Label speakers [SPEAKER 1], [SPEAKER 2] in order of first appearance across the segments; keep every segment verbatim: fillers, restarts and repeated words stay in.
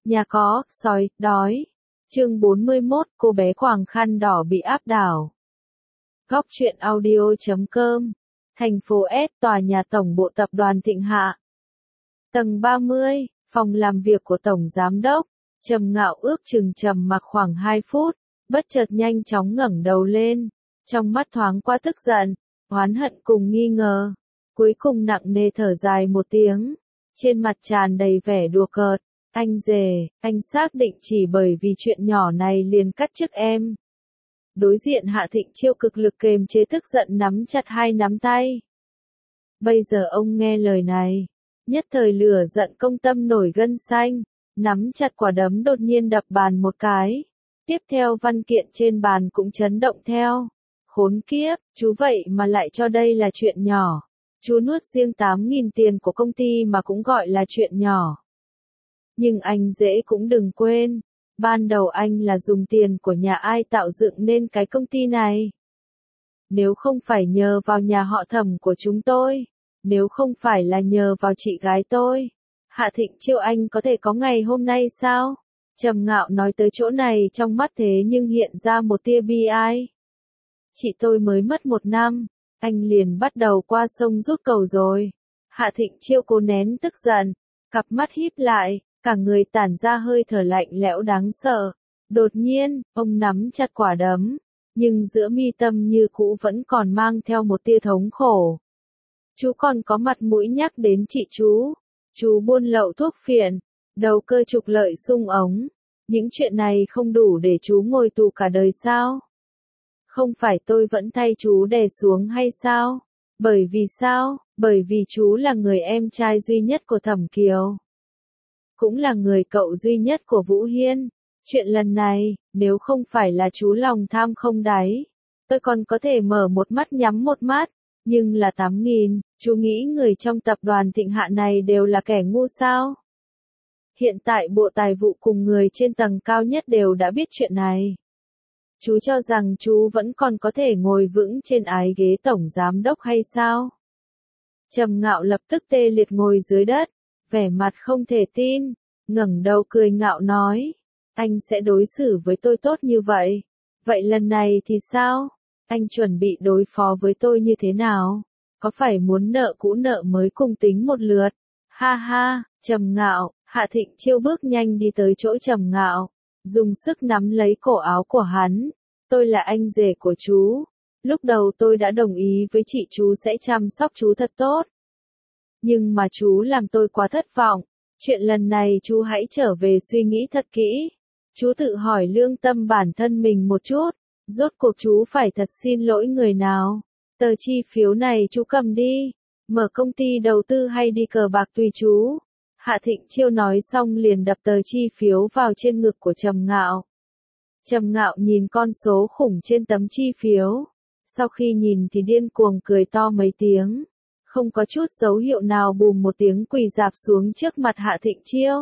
[SPEAKER 1] Nhà có, sói, đói. Chương bốn mươi mốt, cô bé quàng khăn đỏ bị áp đảo. Góc truyện audio chấm com. Thành phố S, tòa nhà tổng bộ tập đoàn Thịnh Hạ. Tầng ba mươi, phòng làm việc của Tổng Giám đốc. Trầm Ngạo ước chừng trầm mặc khoảng hai phút, bất chợt nhanh chóng ngẩng đầu lên. Trong mắt thoáng qua tức giận, oán hận cùng nghi ngờ. Cuối cùng nặng nề thở dài một tiếng. Trên mặt tràn đầy vẻ đùa cợt. Anh rể, anh xác định chỉ bởi vì chuyện nhỏ này liền cắt chức em. Đối diện Hạ Thịnh Chiêu cực lực kềm chế tức giận nắm chặt hai nắm tay. Bây giờ ông nghe lời này, nhất thời lửa giận công tâm nổi gân xanh, nắm chặt quả đấm đột nhiên đập bàn một cái. Tiếp theo văn kiện trên bàn cũng chấn động theo. Khốn kiếp, chú vậy mà lại cho đây là chuyện nhỏ. Chú nuốt riêng tám nghìn tiền của công ty mà cũng gọi là chuyện nhỏ. Nhưng anh dễ cũng đừng quên, ban đầu anh là dùng tiền của nhà ai tạo dựng nên cái công ty này. Nếu không phải nhờ vào nhà họ Thẩm của chúng tôi, nếu không phải là nhờ vào chị gái tôi, Hạ Thịnh Chiêu anh có thể có ngày hôm nay sao? Trầm Ngạo nói tới chỗ này trong mắt thế nhưng hiện ra một tia bi ai. Chị tôi mới mất một năm, anh liền bắt đầu qua sông rút cầu rồi. Hạ Thịnh Chiêu cố nén tức giận, cặp mắt híp lại. Cả người tản ra hơi thở lạnh lẽo đáng sợ. Đột nhiên, ông nắm chặt quả đấm, nhưng giữa mi tâm như cũ vẫn còn mang theo một tia thống khổ. Chú còn có mặt mũi nhắc đến chị chú. Chú buôn lậu thuốc phiện, đầu cơ trục lợi sung ống. Những chuyện này không đủ để chú ngồi tù cả đời sao? Không phải tôi vẫn thay chú đè xuống hay sao? Bởi vì sao? Bởi vì chú là người em trai duy nhất của Thẩm Kiều. Cũng là người cậu duy nhất của Vũ Hiên. Chuyện lần này, nếu không phải là chú lòng tham không đáy, tôi còn có thể mở một mắt nhắm một mắt, nhưng là tám nghìn, chú nghĩ người trong tập đoàn Thịnh Hạ này đều là kẻ ngu sao? Hiện tại Bộ Tài vụ cùng người trên tầng cao nhất đều đã biết chuyện này. Chú cho rằng chú vẫn còn có thể ngồi vững trên ái ghế tổng giám đốc hay sao? Trầm Ngạo lập tức tê liệt ngồi dưới đất. Vẻ mặt không thể tin, ngẩng đầu cười ngạo nói, anh sẽ đối xử với tôi tốt như vậy, vậy lần này thì sao? Anh chuẩn bị đối phó với tôi như thế nào? Có phải muốn nợ cũ nợ mới cùng tính một lượt? Ha ha, Trầm Ngạo, Hạ Thịnh Chiêu bước nhanh đi tới chỗ Trầm Ngạo, dùng sức nắm lấy cổ áo của hắn, tôi là anh rể của chú, lúc đầu tôi đã đồng ý với chị chú sẽ chăm sóc chú thật tốt. Nhưng mà chú làm tôi quá thất vọng, chuyện lần này chú hãy trở về suy nghĩ thật kỹ. Chú tự hỏi lương tâm bản thân mình một chút, rốt cuộc chú phải thật xin lỗi người nào. Tờ chi phiếu này chú cầm đi, mở công ty đầu tư hay đi cờ bạc tùy chú. Hạ Thịnh Chiêu nói xong liền đập tờ chi phiếu vào trên ngực của Trầm Ngạo. Trầm Ngạo nhìn con số khủng trên tấm chi phiếu, sau khi nhìn thì điên cuồng cười to mấy tiếng. Không có chút dấu hiệu nào bùm một tiếng quỳ rạp xuống trước mặt Hạ Thịnh Chiêu.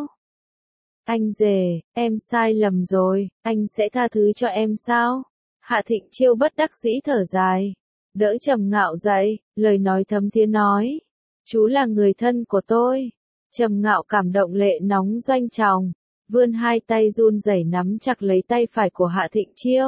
[SPEAKER 1] Anh rể, em sai lầm rồi, anh sẽ tha thứ cho em sao? Hạ Thịnh Chiêu bất đắc dĩ thở dài, đỡ Trầm Ngạo dậy, lời nói thấm thía nói, chú là người thân của tôi. Trầm Ngạo cảm động lệ nóng doanh tròng, vươn hai tay run rẩy nắm chặt lấy tay phải của Hạ Thịnh Chiêu.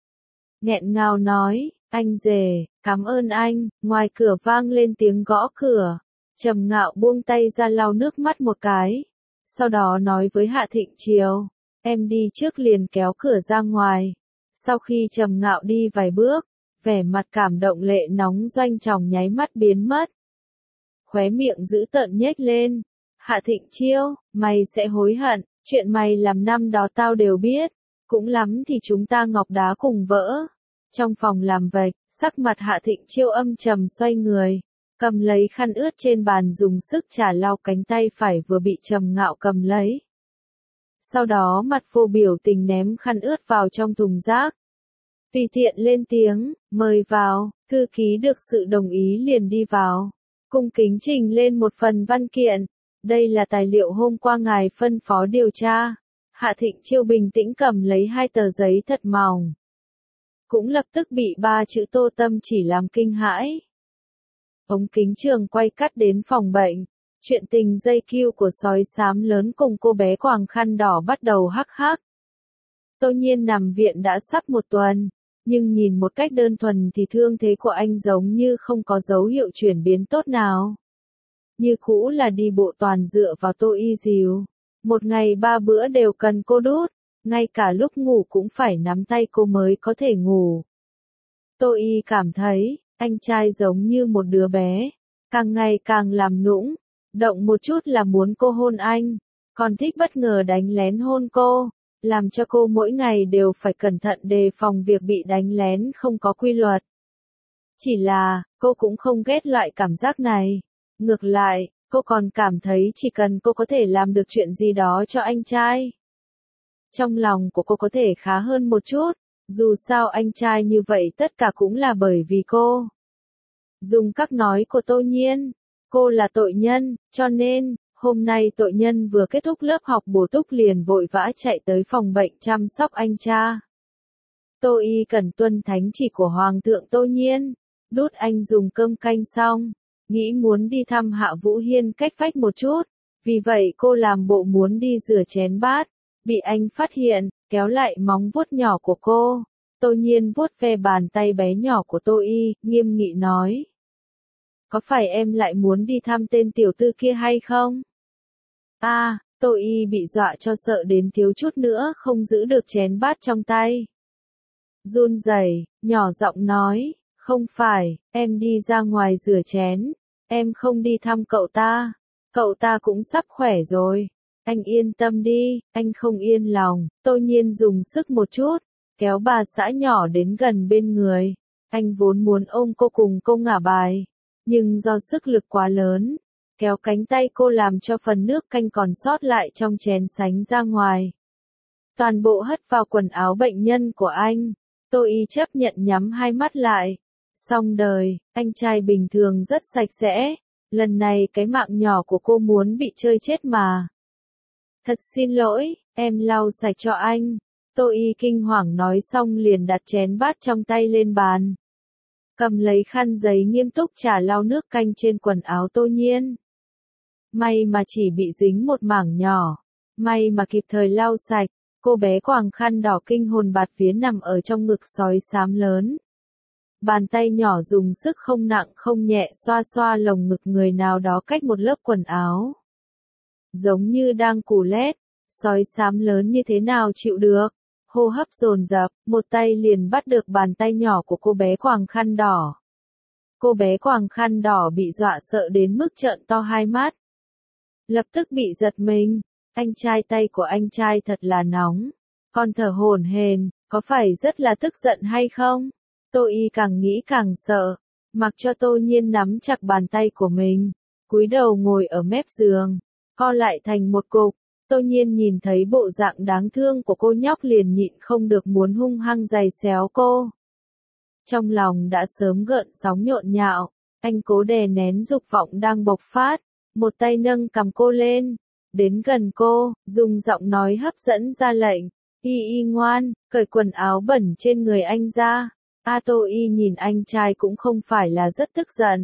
[SPEAKER 1] Nghẹn ngào nói, anh rể, cảm ơn anh. Ngoài cửa vang lên tiếng gõ cửa. Trầm Ngạo buông tay ra lau nước mắt một cái. Sau đó nói với Hạ Thịnh Chiêu, em đi trước liền kéo cửa ra ngoài. Sau khi Trầm Ngạo đi vài bước, vẻ mặt cảm động lệ nóng doanh tròng nháy mắt biến mất. Khóe miệng giữ tợn nhếch lên. Hạ Thịnh Chiêu, mày sẽ hối hận, chuyện mày làm năm đó tao đều biết. Cũng lắm thì chúng ta ngọc đá cùng vỡ. Trong phòng làm việc, sắc mặt Hạ Thịnh Chiêu âm trầm xoay người, cầm lấy khăn ướt trên bàn dùng sức chà lau cánh tay phải vừa bị Trầm Ngạo cầm lấy. Sau đó mặt vô biểu tình ném khăn ướt vào trong thùng rác. Tùy tiện lên tiếng, mời vào, thư ký được sự đồng ý liền đi vào. Cung kính trình lên một phần văn kiện. Đây là tài liệu hôm qua ngài phân phó điều tra. Hạ Thịnh Chiêu bình tĩnh cầm lấy hai tờ giấy thật mỏng. Cũng lập tức bị ba chữ Tô Tâm chỉ làm kinh hãi. Ống kính trường quay cắt đến phòng bệnh. Chuyện tình dây cưu của sói xám lớn cùng cô bé quàng khăn đỏ bắt đầu hắc hắc. Tô Nhiên nằm viện đã sắp một tuần, nhưng nhìn một cách đơn thuần thì thương thế của anh giống như không có dấu hiệu chuyển biến tốt nào. Như cũ là đi bộ toàn dựa vào Tô Y dìu. Một ngày ba bữa đều cần cô đút, ngay cả lúc ngủ cũng phải nắm tay cô mới có thể ngủ. Tô Y cảm thấy, anh trai giống như một đứa bé, càng ngày càng làm nũng, động một chút là muốn cô hôn anh, còn thích bất ngờ đánh lén hôn cô, làm cho cô mỗi ngày đều phải cẩn thận đề phòng việc bị đánh lén không có quy luật. Chỉ là, cô cũng không ghét loại cảm giác này. Ngược lại, cô còn cảm thấy chỉ cần cô có thể làm được chuyện gì đó cho anh trai, trong lòng của cô có thể khá hơn một chút, dù sao anh trai như vậy tất cả cũng là bởi vì cô. Dùng các nói của Tô Nhiên, cô là tội nhân, cho nên, hôm nay tội nhân vừa kết thúc lớp học bổ túc liền vội vã chạy tới phòng bệnh chăm sóc anh cha. Tô Y cần tuân thánh chỉ của Hoàng thượng Tô Nhiên, đút anh dùng cơm canh xong, nghĩ muốn đi thăm Hạ Vũ Hiên cách vách một chút, vì vậy cô làm bộ muốn đi rửa chén bát, bị anh phát hiện, kéo lại móng vuốt nhỏ của cô. Tô Nhiên vuốt ve bàn tay bé nhỏ của Tô Y, nghiêm nghị nói. Có phải em lại muốn đi thăm tên tiểu tư kia hay không? A, à, Tô Y bị dọa cho sợ đến thiếu chút nữa không giữ được chén bát trong tay. Run rẩy, nhỏ giọng nói, không phải, em đi ra ngoài rửa chén, em không đi thăm cậu ta, cậu ta cũng sắp khỏe rồi. Anh yên tâm đi, anh không yên lòng. Tô Nhiên dùng sức một chút, kéo bà xã nhỏ đến gần bên người. Anh vốn muốn ôm cô cùng cô ngả bài, nhưng do sức lực quá lớn, kéo cánh tay cô làm cho phần nước canh còn sót lại trong chén sánh ra ngoài. Toàn bộ hất vào quần áo bệnh nhân của anh. Tô Y chấp nhận nhắm hai mắt lại. Xong đời, anh trai bình thường rất sạch sẽ. Lần này cái mạng nhỏ của cô muốn bị chơi chết mà. Thật xin lỗi, em lau sạch cho anh. Tô Y kinh hoàng nói xong liền đặt chén bát trong tay lên bàn. Cầm lấy khăn giấy nghiêm túc chà lau nước canh trên quần áo Tô Nhiên. May mà chỉ bị dính một mảng nhỏ. May mà kịp thời lau sạch. Cô bé quàng khăn đỏ kinh hồn bạt vía nằm ở trong ngực sói xám lớn. Bàn tay nhỏ dùng sức không nặng không nhẹ xoa xoa lồng ngực người nào đó cách một lớp quần áo. Giống như đang cù lét, sói xám lớn như thế nào chịu được, hô hấp dồn dập, một tay liền bắt được bàn tay nhỏ của cô bé quàng khăn đỏ. Cô bé quàng khăn đỏ bị dọa sợ đến mức trợn to hai mắt. Lập tức bị giật mình, anh trai tay của anh trai thật là nóng, còn thở hổn hển, có phải rất là tức giận hay không? Tô Y càng nghĩ càng sợ, mặc cho Tô Nhiên nắm chặt bàn tay của mình, cúi đầu ngồi ở mép giường, co lại thành một cục. Tô Nhiên nhìn thấy bộ dạng đáng thương của cô nhóc liền nhịn không được muốn hung hăng giày xéo cô. Trong lòng đã sớm gợn sóng nhộn nhạo, anh cố đè nén dục vọng đang bộc phát, một tay nâng cầm cô lên, đến gần cô, dùng giọng nói hấp dẫn ra lệnh, Y Y ngoan, cởi quần áo bẩn trên người anh ra. A Tô Y nhìn anh trai cũng không phải là rất tức giận.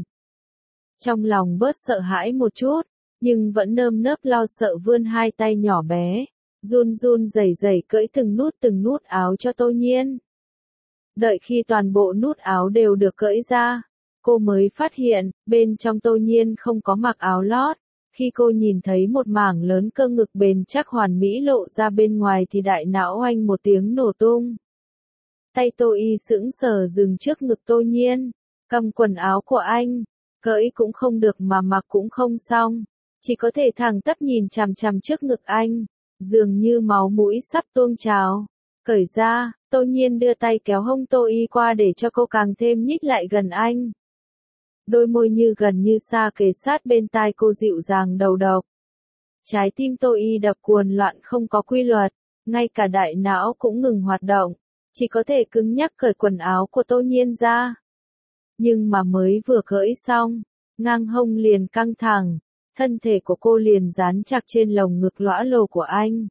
[SPEAKER 1] Trong lòng bớt sợ hãi một chút, nhưng vẫn nơm nớp lo sợ vươn hai tay nhỏ bé, run run rẩy rẩy cởi từng nút từng nút áo cho Tô Nhiên. Đợi khi toàn bộ nút áo đều được cởi ra, cô mới phát hiện, bên trong Tô Nhiên không có mặc áo lót. Khi cô nhìn thấy một mảng lớn cơ ngực bền chắc hoàn mỹ lộ ra bên ngoài thì đại não oanh một tiếng nổ tung. Tay Tô Y sững sờ dừng trước ngực Tô Nhiên, cầm quần áo của anh, cởi cũng không được mà mặc cũng không xong, chỉ có thể thẳng tắp nhìn chằm chằm trước ngực anh, dường như máu mũi sắp tuôn trào. Cởi ra, Tô Nhiên đưa tay kéo hông Tô Y qua để cho cô càng thêm nhích lại gần anh. Đôi môi như gần như xa kề sát bên tai cô dịu dàng đầu độc. Trái tim Tô Y đập cuồn loạn không có quy luật, ngay cả đại não cũng ngừng hoạt động, chỉ có thể cứng nhắc cởi quần áo của Tô Nhiên ra. Nhưng mà mới vừa cởi xong, ngang hông liền căng thẳng, thân thể của cô liền dán chặt trên lồng ngực lõa lồ của anh.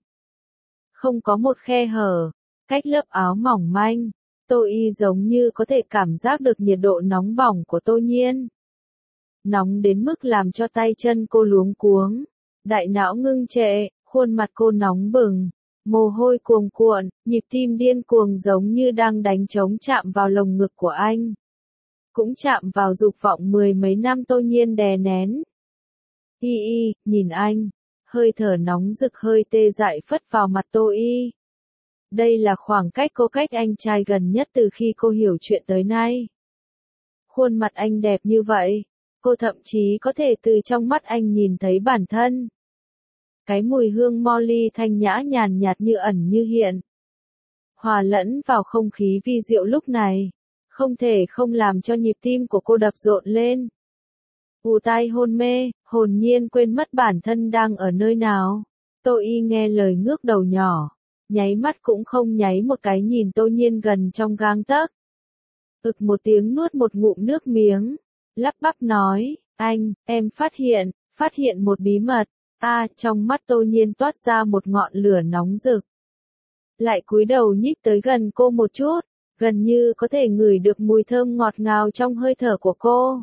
[SPEAKER 1] Không có một khe hở, cách lớp áo mỏng manh. Tô Y giống như có thể cảm giác được nhiệt độ nóng bỏng của Tô Nhiên. nóng đến mức làm cho tay chân cô luống cuống. Đại não ngưng trệ, khuôn mặt cô nóng bừng, mồ hôi cuồn cuộn, nhịp tim điên cuồng giống như đang đánh trống chạm vào lồng ngực của anh. Cũng chạm vào dục vọng mười mấy năm Tô Nhiên đè nén. Y y, nhìn anh, hơi thở nóng rực hơi tê dại phất vào mặt Tô Y. Đây là khoảng cách cô cách anh trai gần nhất từ khi cô hiểu chuyện tới nay. Khuôn mặt anh đẹp như vậy, cô thậm chí có thể từ trong mắt anh nhìn thấy bản thân. Cái mùi hương Molly thanh nhã nhàn nhạt như ẩn như hiện. Hòa lẫn vào không khí vi diệu lúc này, không thể không làm cho nhịp tim của cô đập rộn lên. ù tai hôn mê, hồn nhiên quên mất bản thân đang ở nơi nào. Tô Y nghe lời ngước đầu nhỏ, nháy mắt cũng không nháy một cái nhìn Tô Nhiên gần trong gang tấc. Ực một tiếng nuốt một ngụm nước miếng, lắp bắp nói, anh, em phát hiện, phát hiện một bí mật. A, à, trong mắt Tô Nhiên toát ra một ngọn lửa nóng rực. Lại cúi đầu nhích tới gần cô một chút, gần như có thể ngửi được mùi thơm ngọt ngào trong hơi thở của cô.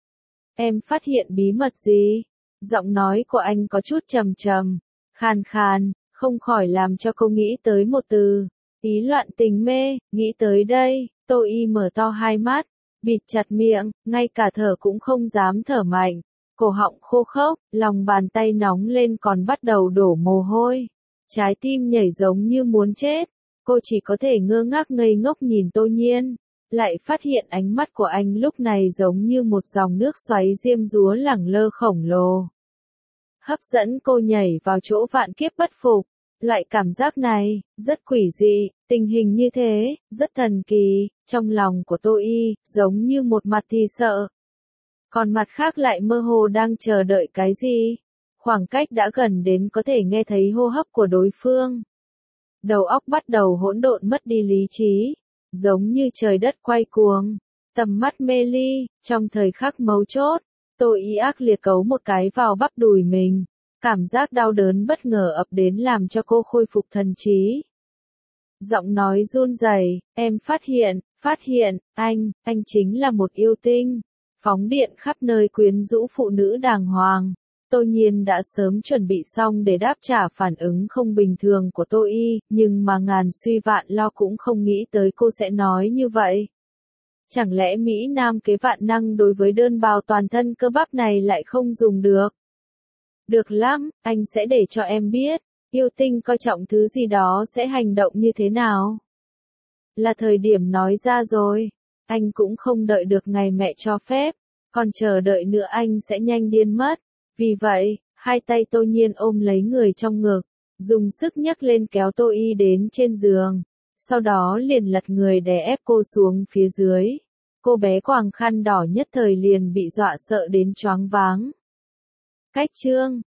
[SPEAKER 1] Em phát hiện bí mật gì? Giọng nói của anh có chút trầm trầm, khàn khàn, không khỏi làm cho cô nghĩ tới một từ, ý loạn tình mê. Nghĩ tới đây, Tô Y mở to hai mắt, bịt chặt miệng, ngay cả thở cũng không dám thở mạnh. Cổ họng khô khốc, lòng bàn tay nóng lên còn bắt đầu đổ mồ hôi. Trái tim nhảy giống như muốn chết. Cô chỉ có thể ngơ ngác ngây ngốc nhìn Tô Nhiên. Lại phát hiện ánh mắt của anh lúc này giống như một dòng nước xoáy diêm dúa lẳng lơ khổng lồ. Hấp dẫn cô nhảy vào chỗ vạn kiếp bất phục. Loại cảm giác này, rất quỷ dị, tình hình như thế, rất thần kỳ. Trong lòng của Tô Y, giống như một mặt thì sợ. Còn mặt khác lại mơ hồ đang chờ đợi cái gì. Khoảng cách đã gần đến có thể nghe thấy hô hấp của đối phương. Đầu óc bắt đầu hỗn độn mất đi lý trí. Giống như trời đất quay cuồng. Tầm mắt mê ly, trong thời khắc mấu chốt. Tô Y ác liệt cấu một cái vào bắp đùi mình. Cảm giác đau đớn bất ngờ ập đến làm cho cô khôi phục thần trí. Giọng nói run rẩy, em phát hiện, phát hiện, anh, anh chính là một yêu tinh. Phóng điện khắp nơi quyến rũ phụ nữ đàng hoàng. Tô Nhiên đã sớm chuẩn bị xong để đáp trả phản ứng không bình thường của Tô Y, nhưng mà ngàn suy vạn lo cũng không nghĩ tới cô sẽ nói như vậy. Chẳng lẽ Mỹ Nam kế vạn năng đối với đơn bào toàn thân cơ bắp này lại không dùng được? Được lắm, anh sẽ để cho em biết, yêu tinh coi trọng thứ gì đó sẽ hành động như thế nào. Là thời điểm nói ra rồi, anh cũng không đợi được ngày mẹ cho phép, còn chờ đợi nữa anh sẽ nhanh điên mất. Vì vậy, hai tay Tô Nhiên ôm lấy người trong ngực, dùng sức nhấc lên kéo Tô Y đến trên giường, sau đó liền lật người đè ép cô xuống phía dưới. Cô bé quàng khăn đỏ nhất thời liền bị dọa sợ đến choáng váng. Cách chương